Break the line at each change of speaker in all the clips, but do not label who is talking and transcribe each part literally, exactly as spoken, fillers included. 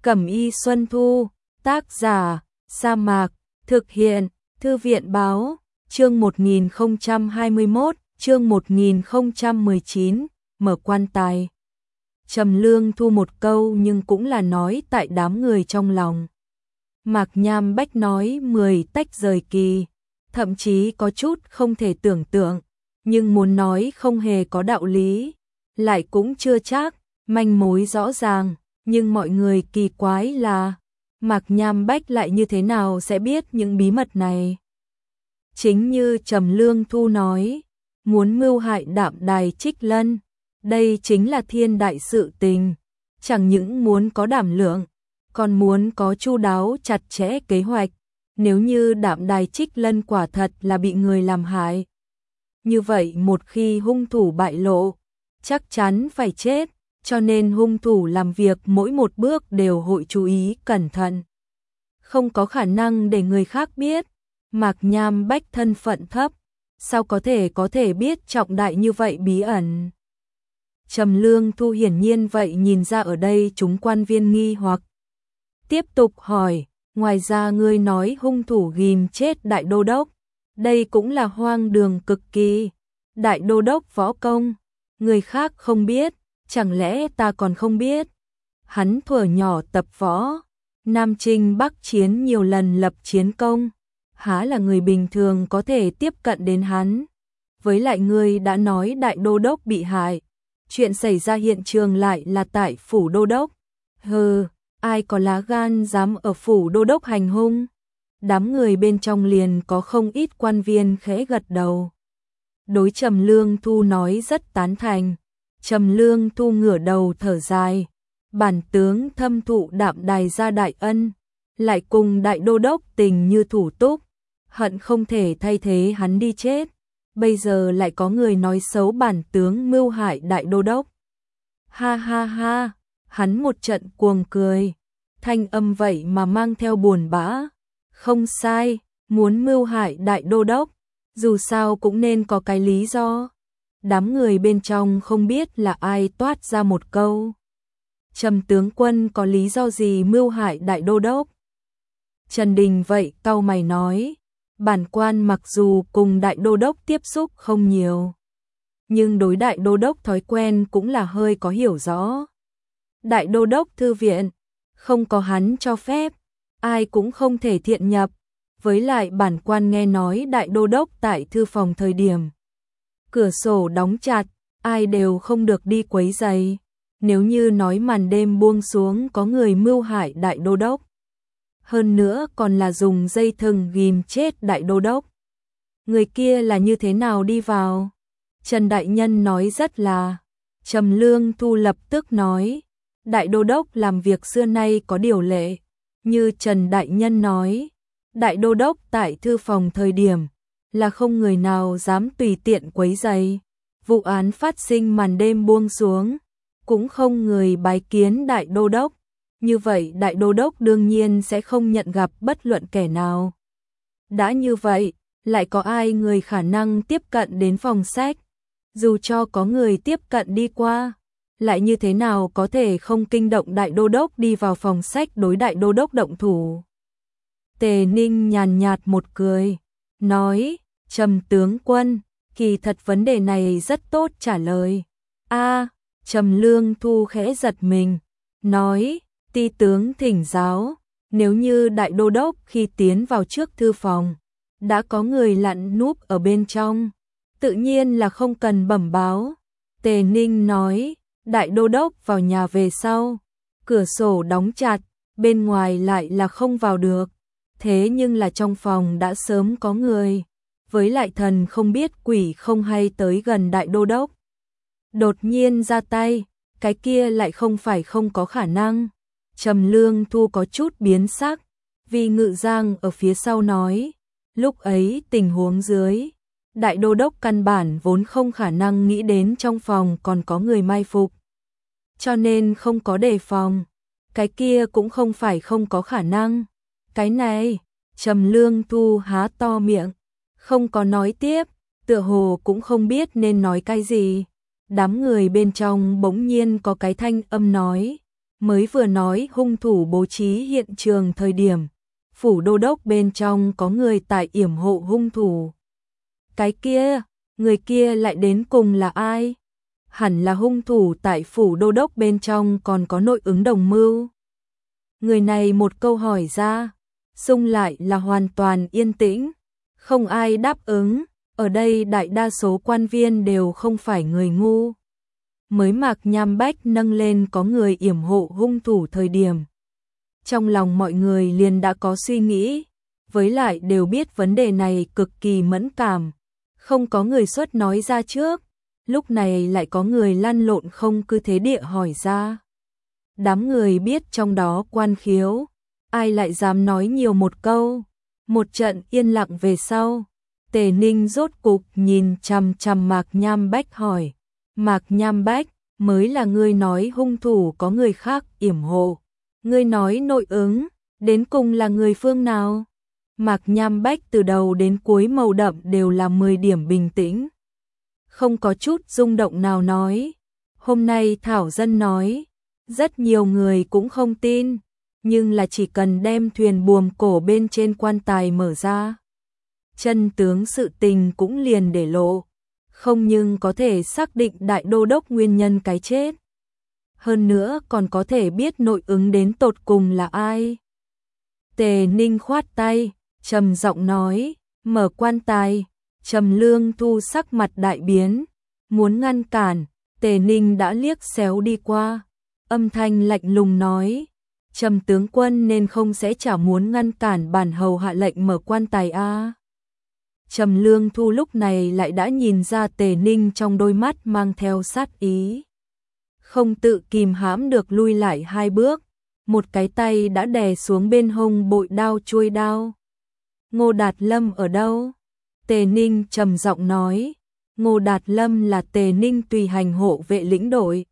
Cẩm y Xuân Thu, tác giả, Sa Mạc, thực hiện, Thư viện báo, chương một nghìn không trăm hai mươi mốt, chương một nghìn không trăm mười chín, mở quan tài. Trầm Lương Thu một câu nhưng cũng là nói tại đám người trong lòng. Mạc Nham Bách nói mười tách rời kỳ, thậm chí có chút không thể tưởng tượng, nhưng muốn nói không hề có đạo lý, lại cũng chưa chắc, manh mối rõ ràng, nhưng mọi người kỳ quái là Mạc Nham Bách lại như thế nào sẽ biết những bí mật này. Chính như Trầm Lương Thu nói, muốn mưu hại Đạm Đài Trích Lân, đây chính là thiên đại sự tình, chẳng những muốn có đảm lượng, còn muốn có chu đáo chặt chẽ kế hoạch, nếu như Đạm Đài Trích Lân quả thật là bị người làm hại. Như vậy một khi hung thủ bại lộ, chắc chắn phải chết, cho nên hung thủ làm việc mỗi một bước đều hội chú ý cẩn thận. Không có khả năng để người khác biết, Mạc Nham Bách thân phận thấp, sao có thể có thể biết trọng đại như vậy bí ẩn. Trầm Lương Thu hiển nhiên vậy nhìn ra ở đây chúng quan viên nghi hoặc. Tiếp tục hỏi, ngoài ra ngươi nói hung thủ ghim chết đại đô đốc, đây cũng là hoang đường cực kỳ. Đại đô đốc võ công, người khác không biết, chẳng lẽ ta còn không biết. Hắn thuở nhỏ tập võ, Nam Chinh Bắc Chiến nhiều lần lập chiến công, há là người bình thường có thể tiếp cận đến hắn. Với lại ngươi đã nói đại đô đốc bị hại, chuyện xảy ra hiện trường lại là tại phủ đô đốc. Hừ, ai có lá gan dám ở phủ đô đốc hành hung? Đám người bên trong liền có không ít quan viên khẽ gật đầu. Đối Trầm Lương Thu nói rất tán thành. Trầm Lương Thu ngửa đầu thở dài, bản tướng thâm thụ Đạm Đài gia đại ân, lại cùng đại đô đốc tình như thủ túc, hận không thể thay thế hắn đi chết, bây giờ lại có người nói xấu bản tướng mưu hại đại đô đốc. Ha ha ha, hắn một trận cuồng cười, thanh âm vậy mà mang theo buồn bã. Không sai, muốn mưu hại đại đô đốc, dù sao cũng nên có cái lý do. Đám người bên trong không biết là ai toát ra một câu. Trầm tướng quân có lý do gì mưu hại đại đô đốc? Trần Đình vậy cau mày nói, bản quan mặc dù cùng đại đô đốc tiếp xúc không nhiều, nhưng đối đại đô đốc thói quen cũng là hơi có hiểu rõ. Đại đô đốc thư viện, không có hắn cho phép, ai cũng không thể thiện nhập, với lại bản quan nghe nói đại đô đốc tại thư phòng thời điểm cửa sổ đóng chặt, ai đều không được đi quấy rầy. Nếu như nói màn đêm buông xuống có người mưu hại đại đô đốc, hơn nữa còn là dùng dây thừng ghim chết đại đô đốc, người kia là như thế nào đi vào? Trần Đại Nhân nói rất là. Trầm Lương Thu lập tức nói, đại đô đốc làm việc xưa nay có điều lệ, như Trần Đại Nhân nói, đại đô đốc tại thư phòng thời điểm là không người nào dám tùy tiện quấy rầy. Vụ án phát sinh màn đêm buông xuống, cũng không người bái kiến đại đô đốc, như vậy đại đô đốc đương nhiên sẽ không nhận gặp bất luận kẻ nào. Đã như vậy, lại có ai người khả năng tiếp cận đến phòng sách? Dù cho có người tiếp cận đi qua, lại như thế nào có thể không kinh động đại đô đốc đi vào phòng sách đối đại đô đốc động thủ? Tề Ninh nhàn nhạt một cười, nói, Trầm tướng quân, kỳ thật vấn đề này rất tốt trả lời. A, Trầm Lương Thu khẽ giật mình, nói, ti tướng thỉnh giáo, nếu như đại đô đốc khi tiến vào trước thư phòng, đã có người lặn núp ở bên trong, tự nhiên là không cần bẩm báo. Tề Ninh nói, đại đô đốc vào nhà về sau, cửa sổ đóng chặt, bên ngoài lại là không vào được, thế nhưng là trong phòng đã sớm có người, với lại thần không biết quỷ không hay tới gần đại đô đốc. Đột nhiên ra tay, cái kia lại không phải không có khả năng. Trầm Lương Thu có chút biến sắc, vì Ngự Giang ở phía sau nói, lúc ấy tình huống dưới, đại đô đốc căn bản vốn không khả năng nghĩ đến trong phòng còn có người mai phục, cho nên không có đề phòng. Cái kia cũng không phải không có khả năng. Cái này, Trầm Lương Thu há to miệng, không có nói tiếp, tựa hồ cũng không biết nên nói cái gì. Đám người bên trong bỗng nhiên có cái thanh âm nói, mới vừa nói hung thủ bố trí hiện trường thời điểm, phủ đô đốc bên trong có người tại yểm hộ hung thủ. Cái kia, người kia lại đến cùng là ai? Hẳn là hung thủ tại phủ đô đốc bên trong còn có nội ứng đồng mưu. Người này một câu hỏi ra, xung lại là hoàn toàn yên tĩnh, không ai đáp ứng, ở đây đại đa số quan viên đều không phải người ngu. Mới Mạc Nham Bách nâng lên có người yểm hộ hung thủ thời điểm. Trong lòng mọi người liền đã có suy nghĩ, với lại đều biết vấn đề này cực kỳ mẫn cảm, không có người xuất nói ra trước, lúc này lại có người lăn lộn không cứ thế địa hỏi ra. Đám người biết trong đó quan khiếu, ai lại dám nói nhiều một câu. Một trận yên lặng về sau, Tề Ninh rốt cục nhìn chằm chằm Mạc Nham Bách hỏi, Mạc Nham Bách, mới là ngươi nói hung thủ có người khác yểm hộ, ngươi nói nội ứng, đến cùng là người phương nào? Mạc Nham Bách từ đầu đến cuối màu đậm đều là mười điểm bình tĩnh, không có chút rung động nào nói. Hôm nay Thảo Dân nói, rất nhiều người cũng không tin, nhưng là chỉ cần đem thuyền buồm cổ bên trên quan tài mở ra, chân tướng sự tình cũng liền để lộ, không nhưng có thể xác định đại đô đốc nguyên nhân cái chết, hơn nữa còn có thể biết nội ứng đến tột cùng là ai. Tề Ninh khoát tay, trầm giọng nói, mở quan tài. Trầm Lương Thu sắc mặt đại biến, muốn ngăn cản, Tề Ninh đã liếc xéo đi qua, âm thanh lạnh lùng nói, Trầm tướng quân nên không sẽ chả muốn ngăn cản bản hầu hạ lệnh mở quan tài a. À. Trầm Lương Thu lúc này lại đã nhìn ra Tề Ninh trong đôi mắt mang theo sát ý, không tự kìm hãm được lui lại hai bước, một cái tay đã đè xuống bên hông bội đao chuôi đao. Ngô Đạt Lâm ở đâu? Tề Ninh trầm giọng nói, Ngô Đạt Lâm là Tề Ninh tùy hành hộ vệ lĩnh đội.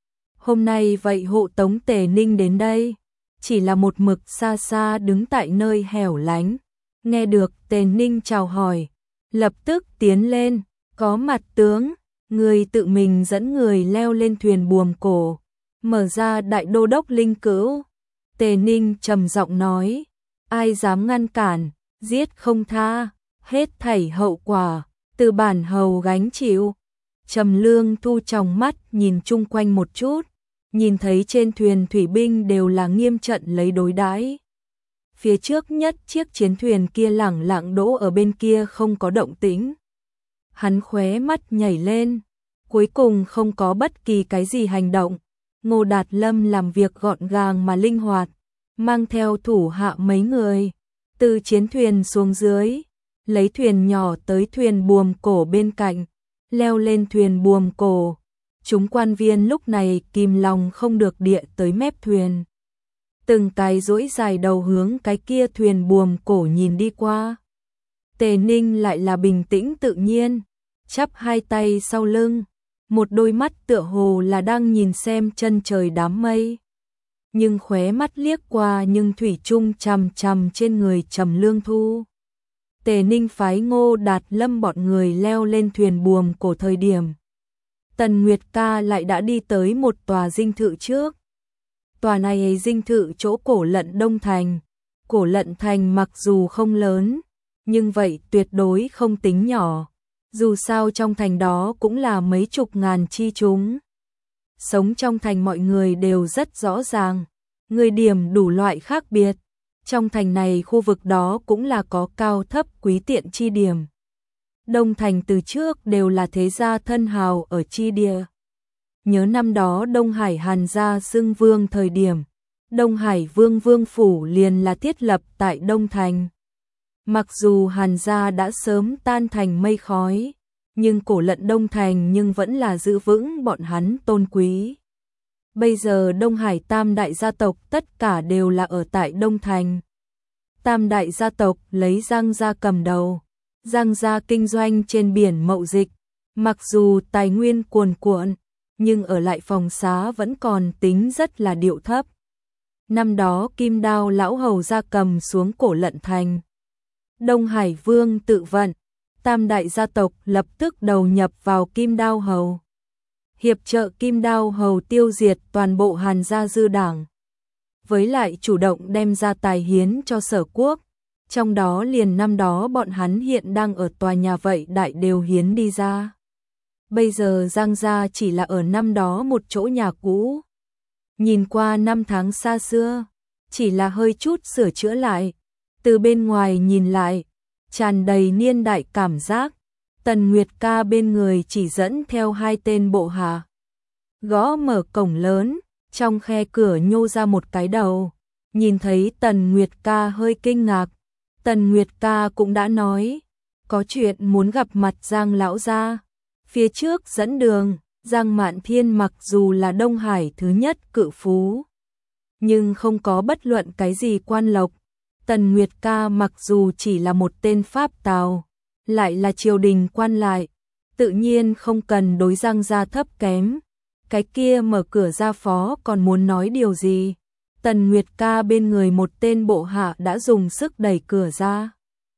Hôm nay vậy hộ tống Tề Ninh đến đây, chỉ là một mực xa xa đứng tại nơi hẻo lánh. Nghe được Tề Ninh chào hỏi, lập tức tiến lên, có mặt tướng, người tự mình dẫn người leo lên thuyền buồm cổ, mở ra đại đô đốc linh cữu. Tề Ninh trầm giọng nói, ai dám ngăn cản, giết không tha, hết thảy hậu quả, từ bản hầu gánh chịu. Trầm Lương Thu tròng mắt nhìn chung quanh một chút, nhìn thấy trên thuyền thủy binh đều là nghiêm trận lấy đối đãi. Phía trước nhất chiếc chiến thuyền kia lẳng lặng đỗ ở bên kia không có động tĩnh. Hắn khóe mắt nhảy lên, cuối cùng không có bất kỳ cái gì hành động. Ngô Đạt Lâm làm việc gọn gàng mà linh hoạt, mang theo thủ hạ mấy người, từ chiến thuyền xuống dưới, lấy thuyền nhỏ tới thuyền buồm cổ bên cạnh, leo lên thuyền buồm cổ. Chúng quan viên lúc này kìm lòng không được địa tới mép thuyền. Từng cái duỗi dài đầu hướng cái kia thuyền buồm cổ nhìn đi qua. Tề Ninh lại là bình tĩnh tự nhiên, chắp hai tay sau lưng, một đôi mắt tựa hồ là đang nhìn xem chân trời đám mây. Nhưng khóe mắt liếc qua nhưng thủy chung chằm chằm trên người Trầm Lương Thu. Tề Ninh phái Ngô Đạt Lâm bọn người leo lên thuyền buồm cổ thời điểm, Tần Nguyệt Ca lại đã đi tới một tòa dinh thự trước. Tòa này dinh thự chỗ Cổ Lận Đông Thành. Cổ Lận Thành mặc dù không lớn, nhưng vậy tuyệt đối không tính nhỏ. Dù sao trong thành đó cũng là mấy chục ngàn chi chúng. Sống trong thành mọi người đều rất rõ ràng, người điểm đủ loại khác biệt. Trong thành này khu vực đó cũng là có cao thấp quý tiện chi điểm. Đông Thành từ trước đều là thế gia thân hào ở chi địa. Nhớ năm đó Đông Hải Hàn gia xưng vương thời điểm, Đông Hải Vương Vương Phủ liền là thiết lập tại Đông Thành. Mặc dù Hàn gia đã sớm tan thành mây khói, nhưng Cổ Lận Đông Thành nhưng vẫn là giữ vững bọn hắn tôn quý. Bây giờ Đông Hải tam đại gia tộc tất cả đều là ở tại Đông Thành. Tam đại gia tộc lấy Giang gia cầm đầu. Giang gia kinh doanh trên biển mậu dịch, mặc dù tài nguyên cuồn cuộn, nhưng ở lại phòng xá vẫn còn tính rất là điệu thấp. Năm đó Kim Đao lão hầu gia cầm xuống Cổ Lận Thành. Đông Hải Vương tự vận, tam đại gia tộc lập tức đầu nhập vào Kim Đao hầu. hiệp trợ Kim Đao Hầu tiêu diệt toàn bộ Hàn gia dư đảng. Với lại chủ động đem ra tài hiến cho Sở Quốc, trong đó liền năm đó bọn hắn hiện đang ở tòa nhà vậy đại đều hiến đi ra. Bây giờ Giang gia chỉ là ở năm đó một chỗ nhà cũ. Nhìn qua năm tháng xa xưa, chỉ là hơi chút sửa chữa lại. Từ bên ngoài nhìn lại, tràn đầy niên đại cảm giác. Tần Nguyệt ca bên người chỉ dẫn theo hai tên bộ hạ. Gõ mở cổng lớn, trong khe cửa nhô ra một cái đầu. Nhìn thấy Tần Nguyệt ca hơi kinh ngạc. Tần Nguyệt ca cũng đã nói, có chuyện muốn gặp mặt Giang lão gia. Phía trước dẫn đường, Giang Mạn Thiên mặc dù là Đông Hải thứ nhất cự phú, nhưng không có bất luận cái gì quan lộc. Tần Nguyệt ca mặc dù chỉ là một tên pháp tào, lại là triều đình quan lại, tự nhiên không cần đối Giang gia thấp kém. Cái kia mở cửa ra phó còn muốn nói điều gì? Tần Nguyệt ca bên người một tên bộ hạ đã dùng sức đẩy cửa ra.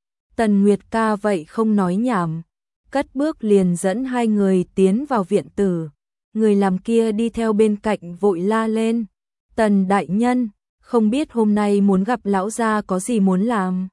Tần Nguyệt ca vậy không nói nhảm, cất bước liền dẫn hai người tiến vào viện tử. Người làm kia đi theo bên cạnh vội la lên, Tần đại nhân, không biết hôm nay muốn gặp lão gia có gì muốn làm.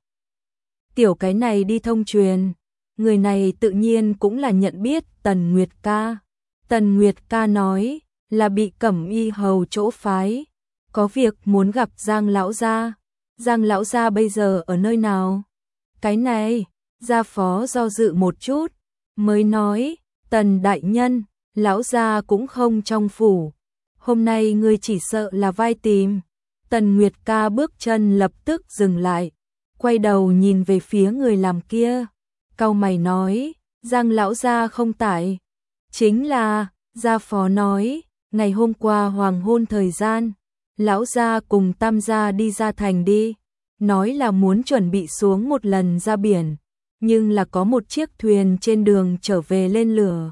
Tiểu cái này đi thông truyền, người này tự nhiên cũng là nhận biết Tần Nguyệt ca. Tần Nguyệt ca nói là bị Cẩm Y hầu chỗ phái, có việc muốn gặp Giang lão gia. Giang lão gia bây giờ ở nơi nào? Cái này, gia phó do dự một chút, mới nói, Tần đại nhân, lão gia cũng không trong phủ. Hôm nay ngươi chỉ sợ là vai tìm. Tần Nguyệt ca bước chân lập tức dừng lại, quay đầu nhìn về phía người làm kia, cau mày nói, Giang lão gia không tại. Chính là, gia phó nói, ngày hôm qua hoàng hôn thời gian, lão gia cùng Tam gia đi ra thành đi, nói là muốn chuẩn bị xuống một lần ra biển, nhưng là có một chiếc thuyền trên đường trở về lên lửa.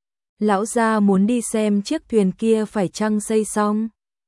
Lão gia muốn đi xem chiếc thuyền kia phải chăng xây xong.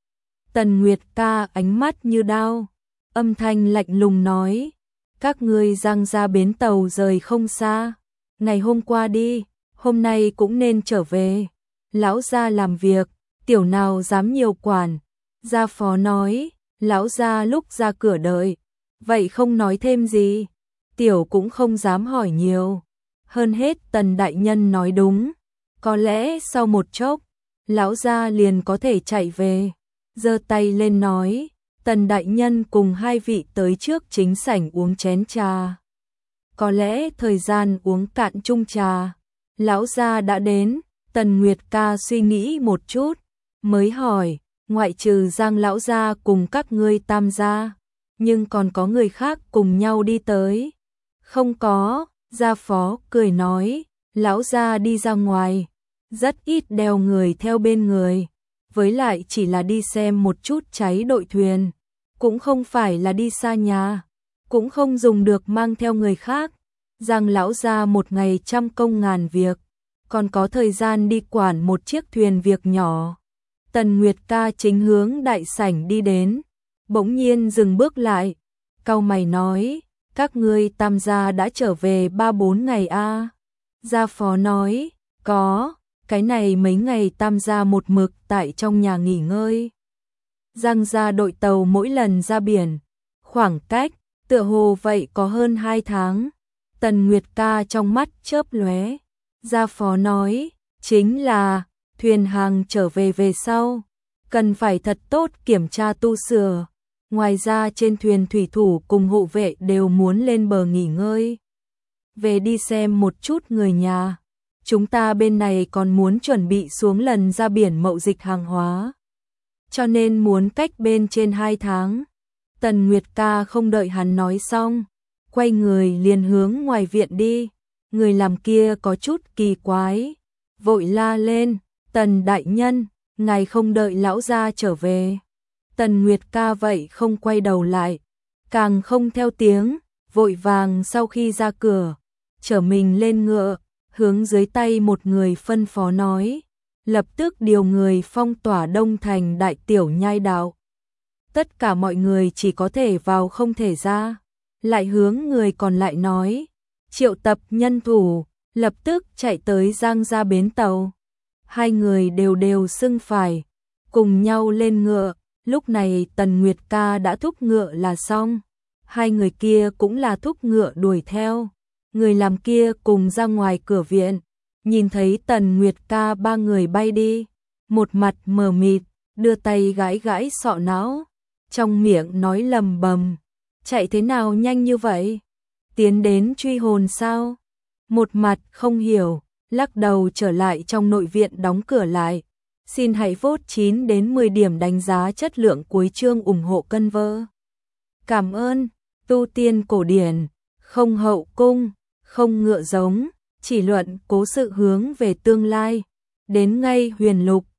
Tần Nguyệt ca ánh mắt như đao, âm thanh lạnh lùng nói, các ngươi Giang gia bến tàu rời không xa, ngày hôm qua đi, hôm nay cũng nên trở về. Lão gia làm việc, tiểu nào dám nhiều quản. Gia phó nói, lão gia lúc ra cửa đợi, vậy không nói thêm gì, tiểu cũng không dám hỏi nhiều. Hơn hết Tần đại nhân nói đúng, có lẽ sau một chốc, lão gia liền có thể chạy về. Giơ tay lên nói, Tần đại nhân cùng hai vị tới trước chính sảnh uống chén trà. Có lẽ thời gian uống cạn chung trà, lão gia đã đến. Tần Nguyệt ca suy nghĩ một chút, mới hỏi, ngoại trừ Giang lão gia cùng các ngươi Tam gia, nhưng còn có người khác cùng nhau đi tới. Không có, gia phó cười nói, lão gia đi ra ngoài, rất ít đeo người theo bên người, với lại chỉ là đi xem một chút cháy đội thuyền, cũng không phải là đi xa nhà, cũng không dùng được mang theo người khác. Giang lão gia một ngày trăm công ngàn việc, còn có thời gian đi quản một chiếc thuyền việc nhỏ. Tần Nguyệt ca chính hướng đại sảnh đi đến, bỗng nhiên dừng bước lại, cau mày nói, các ngươi Tam gia đã trở về ba bốn ngày a? À? Gia phó nói, có, cái này mấy ngày Tam gia một mực tại trong nhà nghỉ ngơi. Giang gia đội tàu mỗi lần ra biển, khoảng cách, tựa hồ vậy có hơn hai tháng. Tần Nguyệt ca trong mắt chớp lóe. Gia phó nói, chính là, thuyền hàng trở về về sau, cần phải thật tốt kiểm tra tu sửa. Ngoài ra trên thuyền thủy thủ cùng hộ vệ đều muốn lên bờ nghỉ ngơi. Về đi xem một chút người nhà. Chúng ta bên này còn muốn chuẩn bị xuống lần ra biển mậu dịch hàng hóa, cho nên muốn cách bên trên hai tháng. Tần Nguyệt ca không đợi hắn nói xong, quay người liền hướng ngoài viện đi. Người làm kia có chút kỳ quái, vội la lên, Tần đại nhân, ngài không đợi lão gia trở về. Tần Nguyệt ca vậy không quay đầu lại, càng không theo tiếng, vội vàng sau khi ra cửa, chở mình lên ngựa, hướng dưới tay một người phân phó nói, lập tức điều người phong tỏa Đông Thành đại tiểu nhai đạo. Tất cả mọi người chỉ có thể vào không thể ra. Lại hướng người còn lại nói, triệu tập nhân thủ, lập tức chạy tới Giang gia bến tàu. hai người đều đều xưng phải, cùng nhau lên ngựa, lúc này Tần Nguyệt ca đã thúc ngựa là xong, hai người kia cũng là thúc ngựa đuổi theo, người làm kia cùng ra ngoài cửa viện, nhìn thấy Tần Nguyệt ca ba người bay đi, một mặt mờ mịt, đưa tay gãi gãi sọ não, trong miệng nói lầm bầm, chạy thế nào nhanh như vậy? Tiến đến truy hồn sao? Một mặt không hiểu, lắc đầu trở lại trong nội viện đóng cửa lại. Xin hãy vote chín đến mười điểm đánh giá chất lượng cuối chương ủng hộ cân vơ. Cảm ơn, tu tiên cổ điển, không hậu cung, không ngựa giống, chỉ luận cố sự hướng về tương lai. Đến ngay huyền lục,